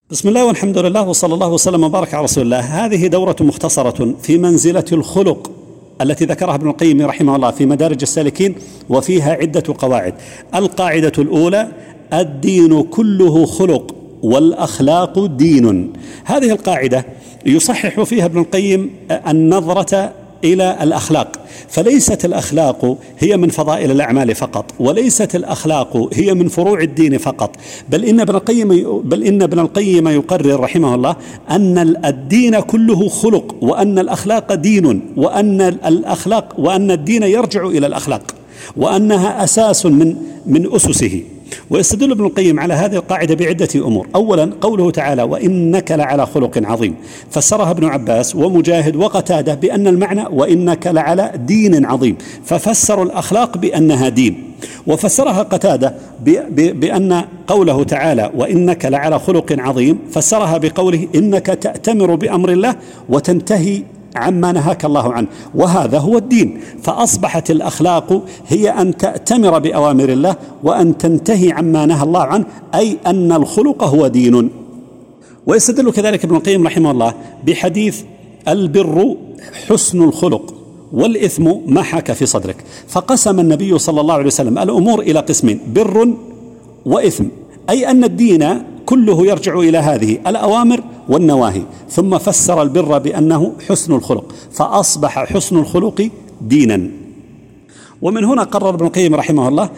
بسم الله والحمد لله وصلى الله وسلم وبارك على رسول الله. هذه دورة مختصرة في منزلة الخلق التي ذكرها ابن القيم رحمه الله في مدارج السالكين، وفيها عدة قواعد. القاعدة الأولى: الدين كله خلق والأخلاق دين. هذه القاعدة يصحح فيها ابن القيم النظرة إلى الأخلاق، فليست الأخلاق هي من فضائل الأعمال فقط، وليست الأخلاق هي من فروع الدين فقط، بل إن ابن القيم يقرر رحمه الله أن الدين كله خلق، وأن الأخلاق دين، وأن الدين يرجع إلى الأخلاق، وأنها أساس من أسسه. ويستدل ابن القيم على هذه القاعدة بعدة أمور. أولا، قوله تعالى: وإنك لعلى خلق عظيم، فسرها ابن عباس ومجاهد وقتادة بأن المعنى وإنك لعلى دين عظيم، ففسروا الأخلاق بأنها دين. وفسرها قتادة بأن قوله تعالى: وإنك لعلى خلق عظيم، فسرها بقوله: إنك تأتمر بأمر الله وتنتهي عما نهاك الله عنه، وهذا هو الدين. فأصبحت الأخلاق هي أن تأتمر بأوامر الله وأن تنتهي عما نهى الله عنه، أي أن الخلق هو دين. ويستدل كذلك ابن القيم رحمه الله بحديث: البر حسن الخلق والإثم ما حاك في صدرك. فقسم النبي صلى الله عليه وسلم الأمور إلى قسمين: بر وإثم، أي أن الدين كله يرجع إلى هذه الأوامر والنواهي. ثم فسر البر بأنه حسن الخلق، فأصبح حسن الخلق دينا. ومن هنا قرر ابن القيم رحمه الله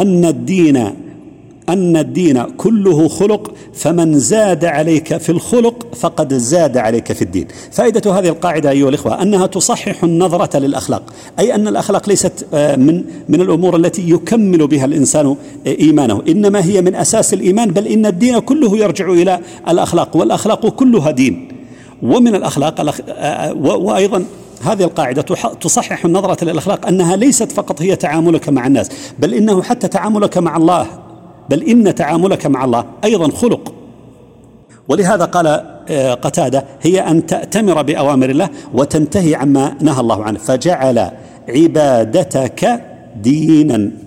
أن الدين كله خلق، فمن زاد عليك في الخلق فقد زاد عليك في الدين. فائدة هذه القاعدة أيها الإخوة أنها تصحح النظرة للأخلاق، أي أن الأخلاق ليست من الأمور التي يكمل بها الإنسان إيمانه، إنما هي من أساس الإيمان، بل إن الدين كله يرجع إلى الأخلاق، والأخلاق كلها دين. ومن الأخلاق وأيضا هذه القاعدة تصحح النظرة للأخلاق أنها ليست فقط هي تعاملك مع الناس، بل إنه حتى تعاملك مع الله، بل إن تعاملك مع الله أيضا خلق. ولهذا قال قتادة: هي أن تأتمر بأوامر الله وتنتهي عما نهى الله عنه، فجعل عبادتك دينا.